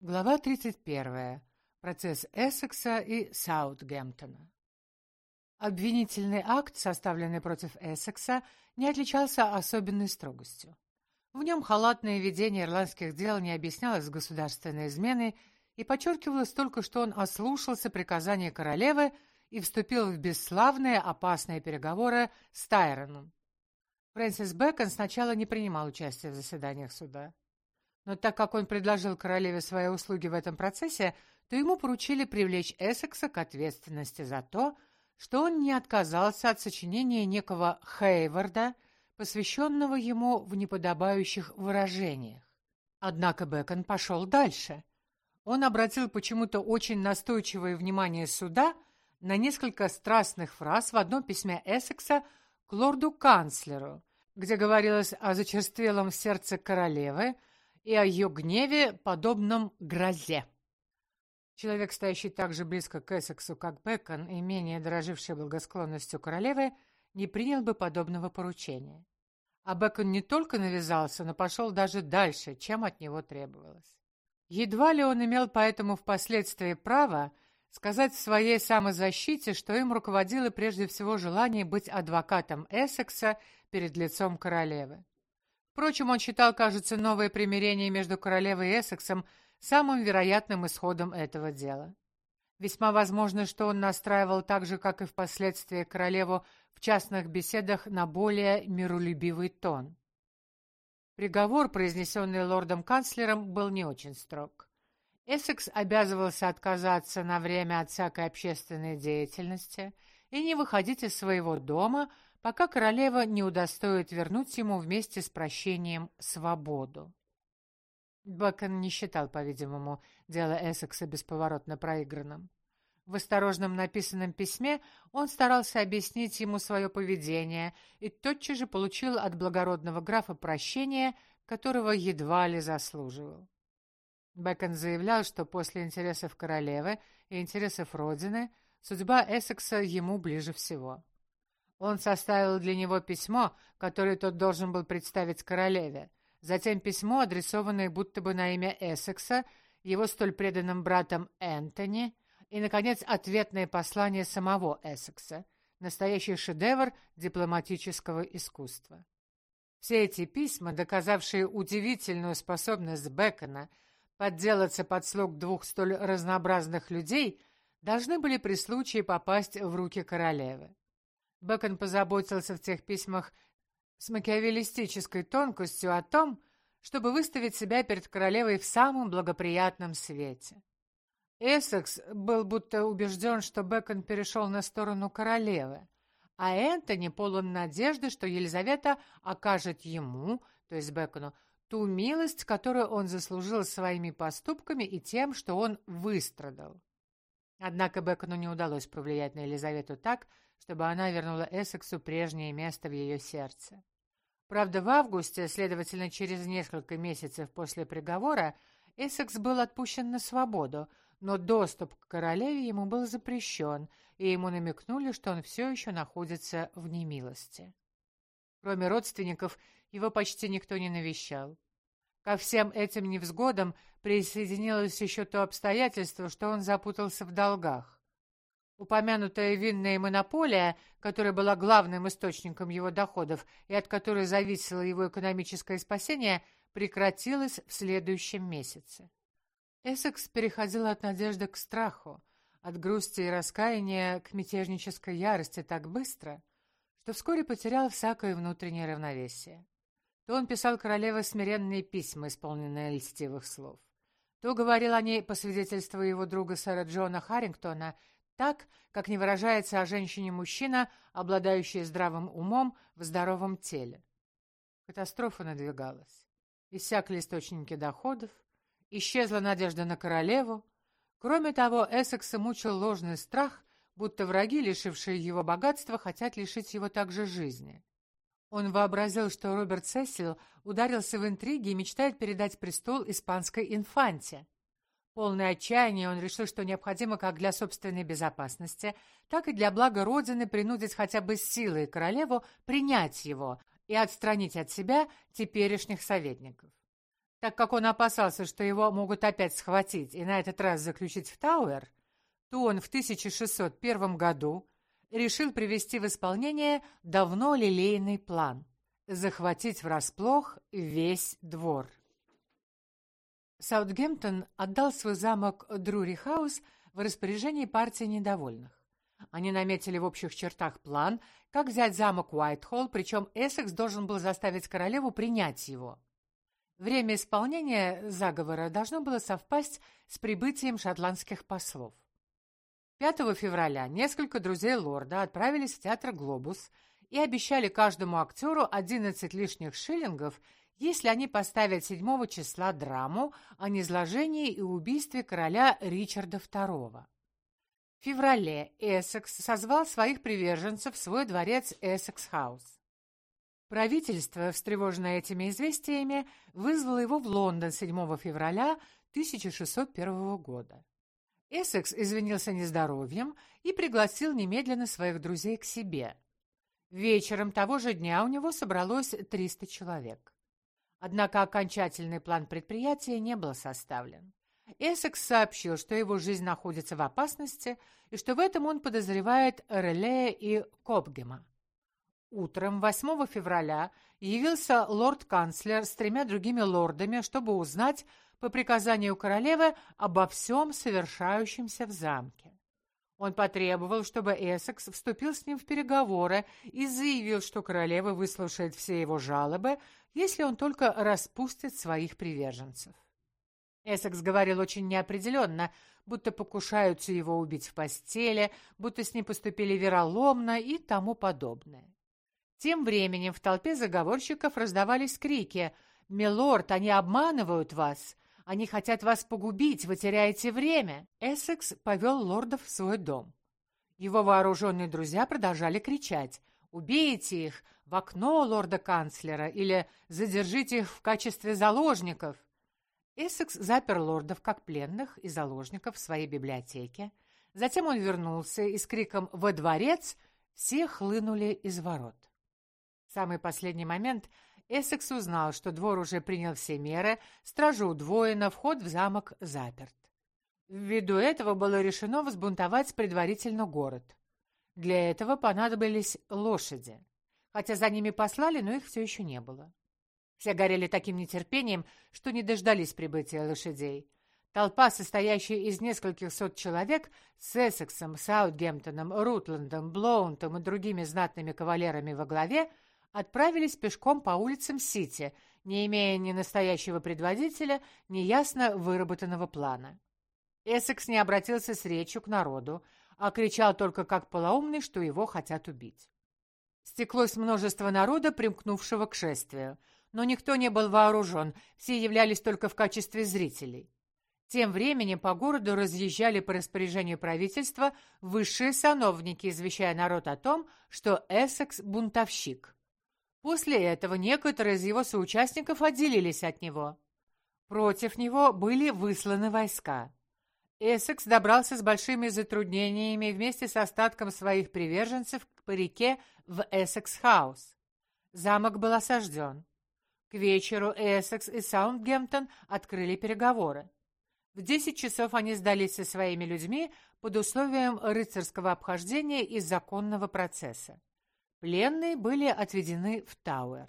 Глава 31. Процесс Эссекса и Саутгемптона. Обвинительный акт, составленный против Эссекса, не отличался особенной строгостью. В нем халатное ведение ирландских дел не объяснялось государственной изменой и подчеркивалось только, что он ослушался приказания королевы и вступил в бесславные опасные переговоры с Тайроном. Фрэнсис Бэкон сначала не принимал участия в заседаниях суда. Но так как он предложил королеве свои услуги в этом процессе, то ему поручили привлечь Эссекса к ответственности за то, что он не отказался от сочинения некого Хейварда, посвященного ему в неподобающих выражениях. Однако Бэкон пошел дальше. Он обратил почему-то очень настойчивое внимание суда на несколько страстных фраз в одном письме Эссекса к лорду-канцлеру, где говорилось о зачерствелом сердце королевы и о ее гневе, подобном грозе. Человек, стоящий так же близко к Эссексу, как Бэкон, и менее дороживший благосклонностью королевы, не принял бы подобного поручения. А Бэкон не только навязался, но пошел даже дальше, чем от него требовалось. Едва ли он имел поэтому впоследствии право сказать в своей самозащите, что им руководило прежде всего желание быть адвокатом Эссекса перед лицом королевы. Впрочем, он считал, кажется, новое примирение между королевой и Эссексом самым вероятным исходом этого дела. Весьма возможно, что он настраивал так же, как и впоследствии королеву в частных беседах, на более миролюбивый тон. Приговор, произнесенный лордом-канцлером, был не очень строг. Эссекс обязывался отказаться на время от всякой общественной деятельности и не выходить из своего дома, пока королева не удостоит вернуть ему вместе с прощением свободу. Бэкон не считал, по-видимому, дело Эссекса бесповоротно проигранным. В осторожном написанном письме он старался объяснить ему свое поведение и тотчас же получил от благородного графа прощение, которого едва ли заслуживал. Бэкон заявлял, что после интересов королевы и интересов родины судьба Эссекса ему ближе всего. Он составил для него письмо, которое тот должен был представить королеве, затем письмо, адресованное будто бы на имя Эссекса, его столь преданным братом Энтони, и, наконец, ответное послание самого Эссекса, настоящий шедевр дипломатического искусства. Все эти письма, доказавшие удивительную способность Бэкона подделаться под слуг двух столь разнообразных людей, должны были при случае попасть в руки королевы. Бэкон позаботился в тех письмах с макиавеллистической тонкостью о том, чтобы выставить себя перед королевой в самом благоприятном свете. Эссекс был будто убежден, что Бэкон перешел на сторону королевы, а Энтони полон надежды, что Елизавета окажет ему, то есть Бэкону, ту милость, которую он заслужил своими поступками и тем, что он выстрадал. Однако Бэкону не удалось повлиять на Елизавету так, чтобы она вернула Эссексу прежнее место в ее сердце. Правда, в августе, следовательно, через несколько месяцев после приговора, Эссекс был отпущен на свободу, но доступ к королеве ему был запрещен, и ему намекнули, что он все еще находится в немилости. Кроме родственников, его почти никто не навещал. Ко всем этим невзгодам присоединилось еще то обстоятельство, что он запутался в долгах. Упомянутая винная монополия, которая была главным источником его доходов и от которой зависело его экономическое спасение, прекратилась в следующем месяце. Эссекс переходил от надежды к страху, от грусти и раскаяния к мятежнической ярости так быстро, что вскоре потерял всякое внутреннее равновесие. То он писал королеве смиренные письма, исполненные льстивых слов, то говорил о ней по свидетельству его друга сэра Джона Харрингтона так, как не выражается о женщине мужчина, обладающий здравым умом в здоровом теле. Катастрофа надвигалась. Иссякли источники доходов, исчезла надежда на королеву. Кроме того, Эссекса мучил ложный страх, будто враги, лишившие его богатства, хотят лишить его также жизни. Он вообразил, что Роберт Сесил ударился в интриги и мечтает передать престол испанской инфанте. Полное отчаяние, он решил, что необходимо как для собственной безопасности, так и для блага Родины принудить хотя бы силой королеву принять его и отстранить от себя теперешних советников. Так как он опасался, что его могут опять схватить и на этот раз заключить в Тауэр, то он в 1601 году решил привести в исполнение давно лелеянный план – захватить врасплох весь двор. Саутгемптон отдал свой замок Друри-хаус в распоряжение партии недовольных. Они наметили в общих чертах план, как взять замок Уайтхолл, причем Эссекс должен был заставить королеву принять его. Время исполнения заговора должно было совпасть с прибытием шотландских послов. 5 февраля несколько друзей лорда отправились в театр «Глобус» и обещали каждому актеру 11 лишних шиллингов, если они поставят 7 числа драму о низложении и убийстве короля Ричарда II. В феврале Эссекс созвал своих приверженцев в свой дворец Эссекс-хаус. Правительство, встревоженное этими известиями, вызвало его в Лондон 7 февраля 1601 года. Эссекс извинился нездоровьем и пригласил немедленно своих друзей к себе. Вечером того же дня у него собралось 300 человек. Однако окончательный план предприятия не был составлен. Эссекс сообщил, что его жизнь находится в опасности и что в этом он подозревает Релея и Копгема. Утром 8 февраля явился лорд-канцлер с 3 другими лордами, чтобы узнать по приказанию королевы обо всем совершающемся в замке. Он потребовал, чтобы Эссекс вступил с ним в переговоры и заявил, что королева выслушает все его жалобы, если он только распустит своих приверженцев. Эссекс говорил очень неопределенно, будто покушаются его убить в постели, будто с ним поступили вероломно и тому подобное. Тем временем в толпе заговорщиков раздавались крики: «Милорд, они обманывают вас! Они хотят вас погубить, вы теряете время!» Эссекс повел лордов в свой дом. Его вооруженные друзья продолжали кричать: «Убейте их! В окно лорда-канцлера!» или «Задержите их в качестве заложников!» Эссекс запер лордов как пленных и заложников в своей библиотеке. Затем он вернулся и с криком «Во дворец!» все хлынули из ворот. В самый последний момент Эссекс узнал, что двор уже принял все меры, стража удвоена, вход в замок заперт. Ввиду этого было решено взбунтовать предварительно город. Для этого понадобились лошади. Хотя за ними послали, но их все еще не было. Все горели таким нетерпением, что не дождались прибытия лошадей. Толпа, состоящая из нескольких сот человек, с Эссексом, Саутгемптоном, Рутландом, Блоунтом и другими знатными кавалерами во главе, отправились пешком по улицам Сити, не имея ни настоящего предводителя, ни ясно выработанного плана. Эссекс не обратился с речью к народу, а кричал только как полоумный, что его хотят убить. Стеклось множество народа, примкнувшего к шествию, но никто не был вооружен, все являлись только в качестве зрителей. Тем временем по городу разъезжали по распоряжению правительства высшие сановники, извещая народ о том, что Эссекс – бунтовщик. После этого некоторые из его соучастников отделились от него. Против него были высланы войска. Эссекс добрался с большими затруднениями вместе с остатком своих приверженцев по реке в Эссекс-хаус. Замок был осажден. К вечеру Эссекс и Саутгемптон открыли переговоры. В 10 часов они сдались со своими людьми под условием рыцарского обхождения и законного процесса. Пленные были отведены в Тауэр.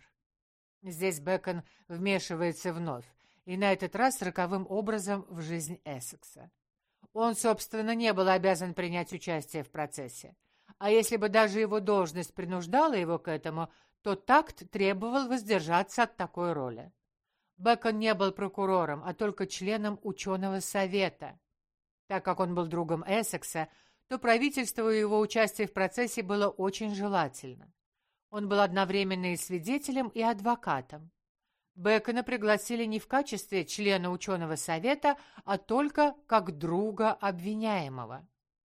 Здесь Бэкон вмешивается вновь, и на этот раз роковым образом в жизнь Эссекса. Он, собственно, не был обязан принять участие в процессе. А если бы даже его должность принуждала его к этому, то такт требовал воздержаться от такой роли. Бэкон не был прокурором, а только членом ученого совета. Так как он был другом Эссекса, то правительству его участие в процессе было очень желательно. Он был одновременно и свидетелем, и адвокатом. Бэкона пригласили не в качестве члена ученого совета, а только как друга обвиняемого.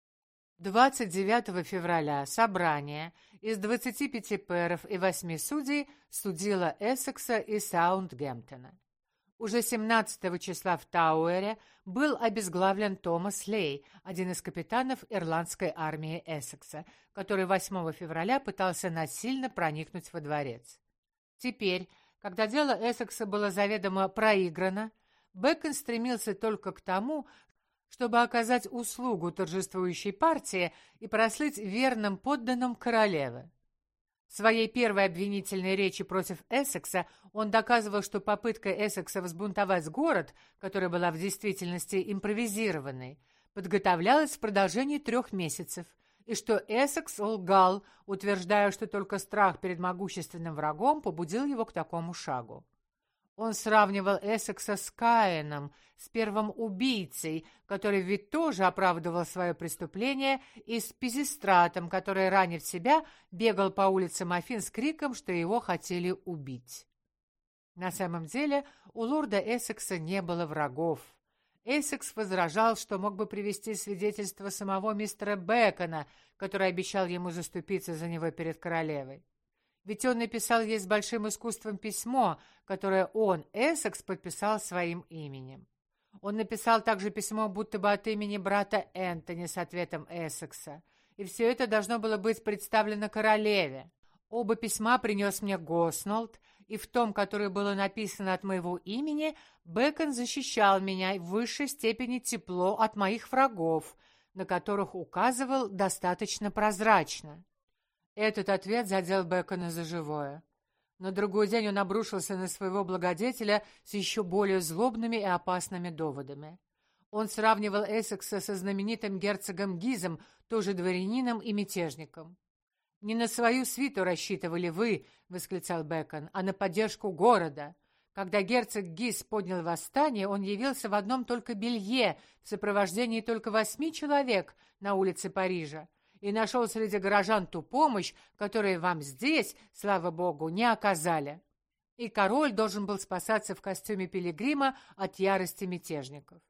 29 февраля собрание из 25 пэров и 8 судей судило Эссекса и Саутгемптона. Уже 17 числа в Тауэре был обезглавлен Томас Лей, один из капитанов ирландской армии Эссекса, который 8 февраля пытался насильно проникнуть во дворец. Теперь, Когда дело Эссекса было заведомо проиграно, Бэкон стремился только к тому, чтобы оказать услугу торжествующей партии и прослыть верным подданным королевы. В своей первой обвинительной речи против Эссекса он доказывал, что попытка Эссекса взбунтовать город, которая была в действительности импровизированной, подготовлялась в продолжении 3 месяцев, и что Эссекс лгал, утверждая, что только страх перед могущественным врагом побудил его к такому шагу. Он сравнивал Эссекса с Каином, с первым убийцей, который ведь тоже оправдывал свое преступление, и с Пизистратом, который, ранив себя, бегал по улицам Афин с криком, что его хотели убить. На самом деле у лорда Эссекса не было врагов. Эссекс возражал, что мог бы привести свидетельство самого мистера Бэкона, который обещал ему заступиться за него перед королевой. Ведь он написал ей с большим искусством письмо, которое он, Эссекс, подписал своим именем. Он написал также письмо будто бы от имени брата Энтони с ответом Эссекса, и все это должно было быть представлено королеве. Оба письма принес мне Госнолд, и в том, которое было написано от моего имени, Бэкон защищал меня в высшей степени тепло от моих врагов, на которых указывал достаточно прозрачно. Этот ответ задел Бэкона за живое. На другой день он обрушился на своего благодетеля с еще более злобными и опасными доводами. Он сравнивал Эссекса со знаменитым герцогом Гизом, тоже дворянином и мятежником. «Не на свою свиту рассчитывали вы, — восклицал Бэкон, — а на поддержку города. Когда герцог Гиз поднял восстание, он явился в одном только белье, в сопровождении только 8 человек на улице Парижа, и нашел среди горожан ту помощь, которую вам здесь, слава богу, не оказали. И король должен был спасаться в костюме пилигрима от ярости мятежников».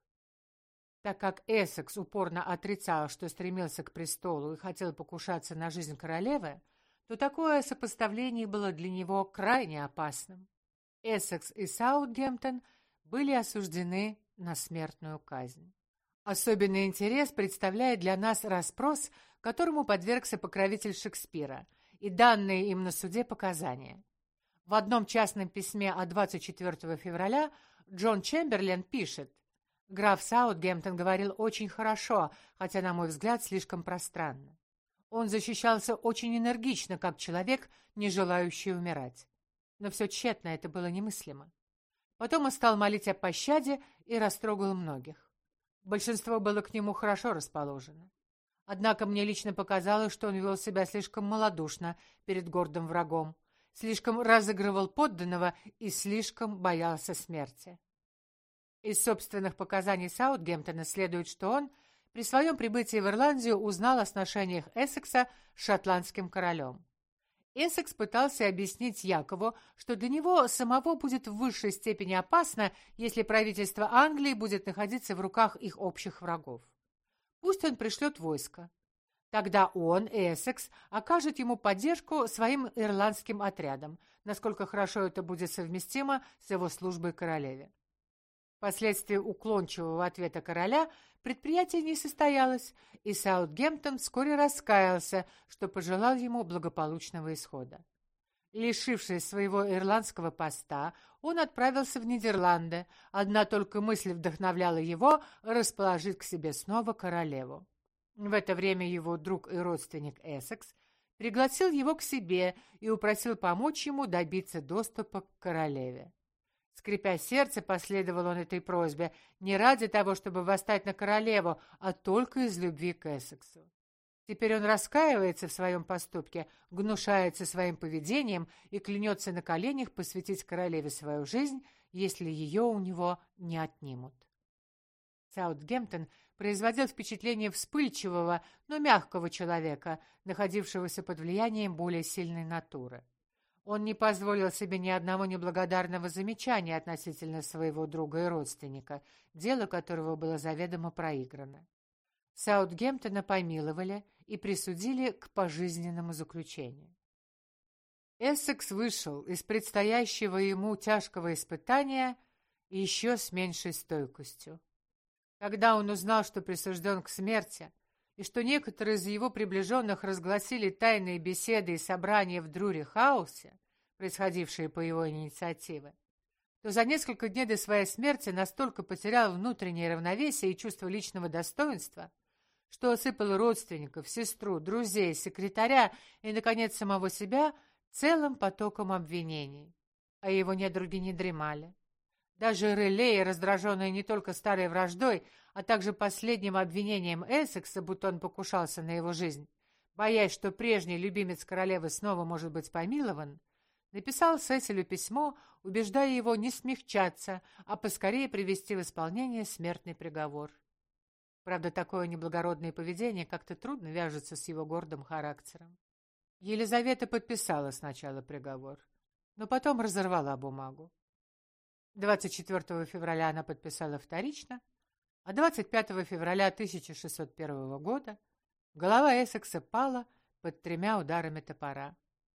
Так как Эссекс упорно отрицал, что стремился к престолу и хотел покушаться на жизнь королевы, то такое сопоставление было для него крайне опасным. Эссекс и Саутгемптон были осуждены на смертную казнь. Особенный интерес представляет для нас расспрос, которому подвергся покровитель Шекспира, и данные им на суде показания. В одном частном письме от 24 февраля Джон Чемберлен пишет: «Граф Саутгемптон говорил очень хорошо, хотя, на мой взгляд, слишком пространно. Он защищался очень энергично, как человек, не желающий умирать. Но все тщетно, это было немыслимо. Потом он стал молить о пощаде и растрогал многих. Большинство было к нему хорошо расположено. Однако мне лично показалось, что он вел себя слишком малодушно перед гордым врагом, слишком разыгрывал подданного и слишком боялся смерти». Из собственных показаний Саутгемптона следует, что он при своем прибытии в Ирландию узнал о сношениях Эссекса с шотландским королем. Эссекс пытался объяснить Якову, что для него самого будет в высшей степени опасно, если правительство Англии будет находиться в руках их общих врагов. Пусть он пришлет войско. Тогда он, Эссекс, окажет ему поддержку своим ирландским отрядам, насколько хорошо это будет совместимо с его службой королеве. Впоследствии уклончивого ответа короля предприятие не состоялось, и Саутгемптон вскоре раскаялся, что пожелал ему благополучного исхода. Лишившись своего ирландского поста, он отправился в Нидерланды. Одна только мысль вдохновляла его расположить к себе снова королеву. В это время его друг и родственник Эссекс пригласил его к себе и упросил помочь ему добиться доступа к королеве. Скрипя сердце, последовал он этой просьбе не ради того, чтобы восстать на королеву, а только из любви к Эссексу. Теперь он раскаивается в своем поступке, гнушается своим поведением и клянется на коленях посвятить королеве свою жизнь, если ее у него не отнимут. Саутгемптон производил впечатление вспыльчивого, но мягкого человека, находившегося под влиянием более сильной натуры. Он не позволил себе ни одного неблагодарного замечания относительно своего друга и родственника, дело которого было заведомо проиграно. Саутгемптона помиловали и присудили к пожизненному заключению. Эссекс вышел из предстоящего ему тяжкого испытания еще с меньшей стойкостью. Когда он узнал, что присужден к смерти, и что некоторые из его приближенных разгласили тайные беседы и собрания в Друри-хаусе, происходившие по его инициативе, то за несколько дней до своей смерти настолько потерял внутреннее равновесие и чувство личного достоинства, что осыпал родственников, сестру, друзей, секретаря и, наконец, самого себя целым потоком обвинений. А его недруги не дремали. Даже Релея, раздраженная не только старой враждой, а также последним обвинением Эссекса, будто он покушался на его жизнь, боясь, что прежний любимец королевы снова может быть помилован, написал Сесилю письмо, убеждая его не смягчаться, а поскорее привести в исполнение смертный приговор. Правда, такое неблагородное поведение как-то трудно вяжется с его гордым характером. Елизавета подписала сначала приговор, но потом разорвала бумагу. 24 февраля она подписала вторично, а 25 февраля 1601 года голова Эссекса пала под 3 ударами топора.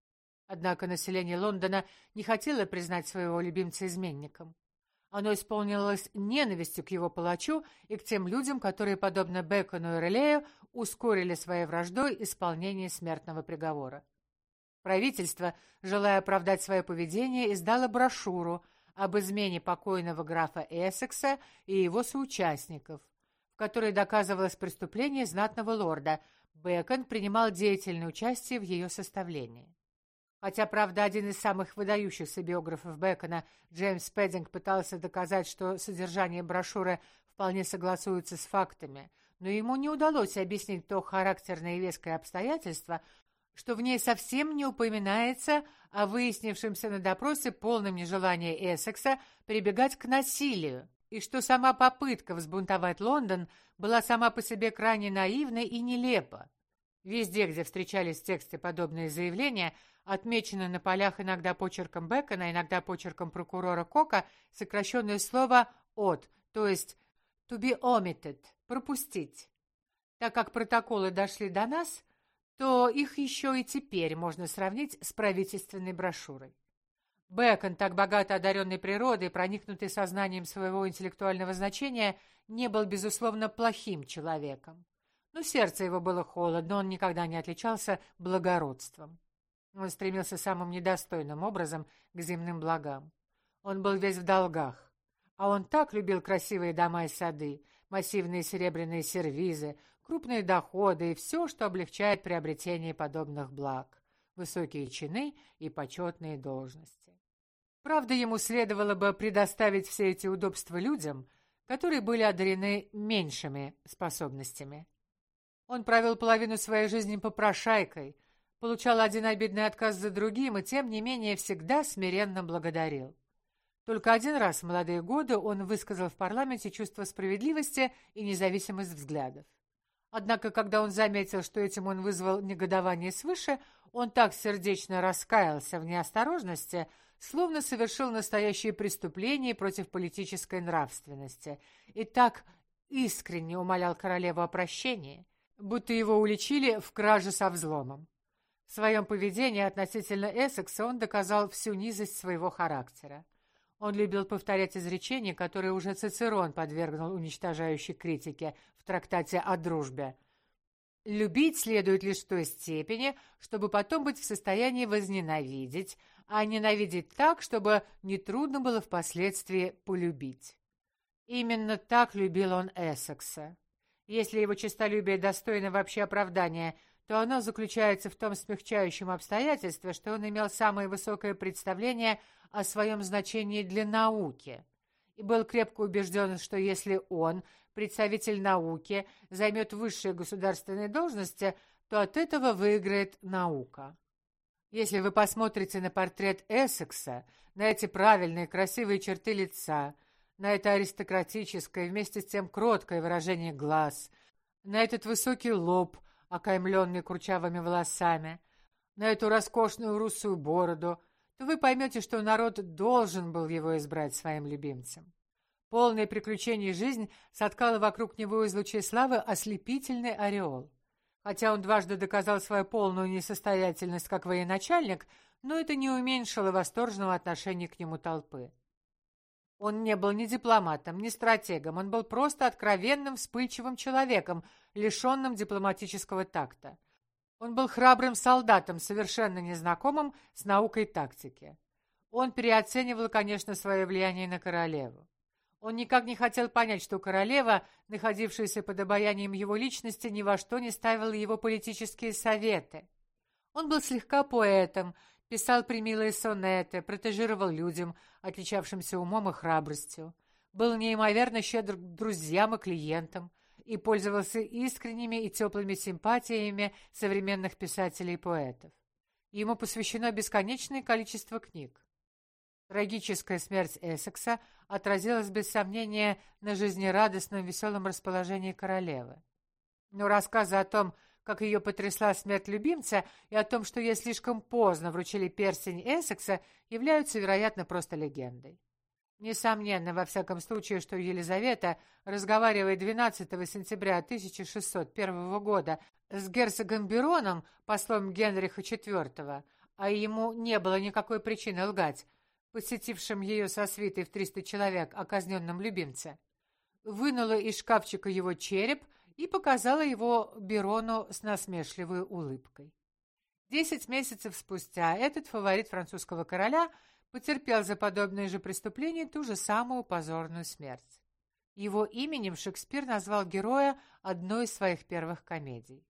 Однако население Лондона не хотело признать своего любимца изменником. Оно исполнилось ненавистью к его палачу и к тем людям, которые, подобно Бэкону и Релею, ускорили своей враждой исполнение смертного приговора. Правительство, желая оправдать свое поведение, издало брошюру об измене покойного графа Эссекса и его соучастников, в которой доказывалось преступление знатного лорда. Бэкон принимал деятельное участие в ее составлении. Хотя, правда, один из самых выдающихся биографов Бэкона, Джеймс Пэддинг, пытался доказать, что содержание брошюры вполне согласуется с фактами, но ему не удалось объяснить то характерное и веское обстоятельство, что в ней совсем не упоминается о выяснившемся на допросе полном нежелании Эссекса прибегать к насилию, и что сама попытка взбунтовать Лондон была сама по себе крайне наивной и нелепа. Везде, где встречались в тексте подобные заявления, отмечено на полях иногда почерком Бэкона, иногда почерком прокурора Кока, сокращенное слово «от», то есть «to be omitted» — «пропустить». Так как протоколы дошли до нас, то их еще и теперь можно сравнить с правительственной брошюрой. Бэкон, так богато одаренный природой, проникнутый сознанием своего интеллектуального значения, не был, безусловно, плохим человеком. Но сердце его было холодно, он никогда не отличался благородством. Он стремился самым недостойным образом к земным благам. Он был весь в долгах. А он так любил красивые дома и сады, массивные серебряные сервизы, крупные доходы и все, что облегчает приобретение подобных благ, высокие чины и почетные должности. Правда, ему следовало бы предоставить все эти удобства людям, которые были одарены меньшими способностями. Он провел половину своей жизни попрошайкой, получал один обидный отказ за другим и, тем не менее, всегда смиренно благодарил. Только один раз в молодые годы он высказал в парламенте чувство справедливости и независимость взглядов. Однако, когда он заметил, что этим он вызвал негодование свыше, он так сердечно раскаялся в неосторожности, словно совершил настоящее преступление против политической нравственности, и так искренне умолял королеву о прощении, будто его уличили в краже со взломом. В своем поведении относительно Эссекса он доказал всю низость своего характера. Он любил повторять изречения, которые уже Цицерон подвергнул уничтожающей критике в трактате о дружбе. «Любить следует лишь в той степени, чтобы потом быть в состоянии возненавидеть, а ненавидеть так, чтобы нетрудно было впоследствии полюбить». Именно так любил он Эссекса. Если его честолюбие достойно вообще оправдания, то оно заключается в том смягчающем обстоятельстве, что он имел самое высокое представление о своем значении для науки и был крепко убежден, что если он, представитель науки, займет высшие государственные должности, то от этого выиграет наука. Если вы посмотрите на портрет Эссекса, на эти правильные красивые черты лица, на это аристократическое, вместе с тем кроткое выражение глаз, на этот высокий лоб, окаймленный курчавыми волосами, на эту роскошную русую бороду, то вы поймете, что народ должен был его избрать своим любимцем. Полная приключений жизнь соткала вокруг него из лучей славы ослепительный ореол. Хотя он дважды доказал свою полную несостоятельность как военачальник, но это не уменьшило восторженного отношения к нему толпы. Он не был ни дипломатом, ни стратегом, он был просто откровенным, вспыльчивым человеком, лишенным дипломатического такта. Он был храбрым солдатом, совершенно незнакомым с наукой тактики. Он переоценивал, конечно, свое влияние на королеву. Он никак не хотел понять, что королева, находившаяся под обаянием его личности, ни во что не ставила его политические советы. Он был слегка поэтом, писал премилые сонеты, протежировал людям, отличавшимся умом и храбростью, был неимоверно щедр к друзьям и клиентам и пользовался искренними и теплыми симпатиями современных писателей и поэтов. Ему посвящено бесконечное количество книг. Трагическая смерть Эссекса отразилась без сомнения на жизнерадостном веселом расположении королевы. Но рассказы о том, как ее потрясла смерть любимца, и о том, что ей слишком поздно вручили перстень Эссекса, являются, вероятно, просто легендой. Несомненно, во всяком случае, что Елизавета, разговаривая 12 сентября 1601 года с герцогом Бироном, послом Генриха IV, а ему не было никакой причины лгать, посетившим ее со свитой в 300 человек о казненном любимце, вынула из шкафчика его череп и показала его Бирону с насмешливой улыбкой. 10 месяцев спустя этот фаворит французского короля потерпел за подобное же преступление ту же самую позорную смерть. Его именем Шекспир назвал героя одной из своих первых комедий.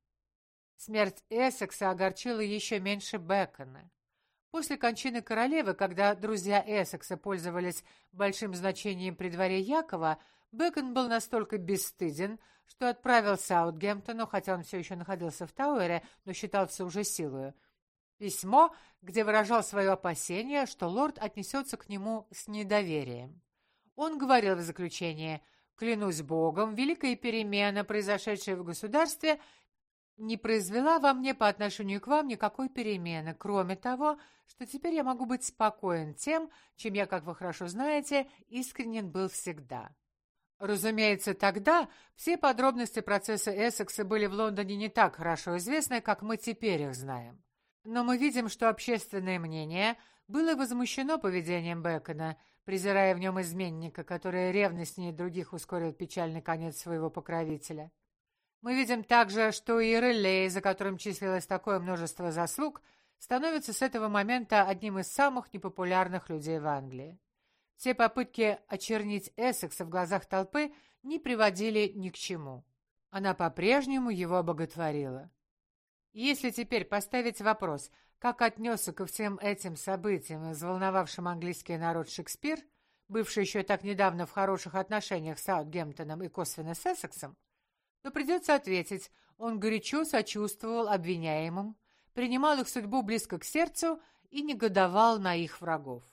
Смерть Эссекса огорчила еще меньше Бэкона. После кончины королевы, когда друзья Эссекса пользовались большим значением при дворе Якова, Бэкон был настолько бесстыден, что отправил Саутгемптону, хотя он все еще находился в Тауэре, но считался уже силою, письмо, где выражал свое опасение, что лорд отнесется к нему с недоверием. Он говорил в заключение: «Клянусь Богом, великая перемена, произошедшая в государстве, не произвела во мне по отношению к вам никакой перемены, кроме того, что теперь я могу быть спокоен тем, чем я, как вы хорошо знаете, искренен был всегда». Разумеется, тогда все подробности процесса Эссекса были в Лондоне не так хорошо известны, как мы теперь их знаем. Но мы видим, что общественное мнение было возмущено поведением Бэкона, презирая в нем изменника, который ревностнее других ускорил печальный конец своего покровителя. Мы видим также, что и Реллей, за которым числилось такое множество заслуг, становится с этого момента одним из самых непопулярных людей в Англии. Все попытки очернить Эссекса в глазах толпы не приводили ни к чему. Она по-прежнему его боготворила. Если теперь поставить вопрос, как отнесся ко всем этим событиям, взволновавшим английский народ Шекспир, бывший еще так недавно в хороших отношениях с Саутгемптоном и косвенно с Эссексом, то придется ответить: он горячо сочувствовал обвиняемым, принимал их судьбу близко к сердцу и негодовал на их врагов.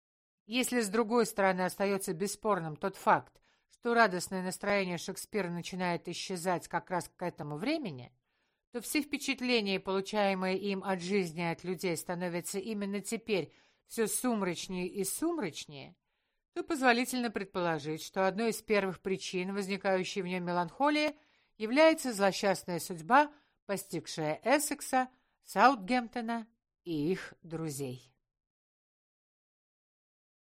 Если, с другой стороны, остается бесспорным тот факт, что радостное настроение Шекспира начинает исчезать как раз к этому времени, то все впечатления, получаемые им от жизни и от людей, становятся именно теперь все сумрачнее и сумрачнее, то позволительно предположить, что одной из первых причин, возникающей в нем меланхолии, является злосчастная судьба, постигшая Эссекса, Саутгемптона и их друзей.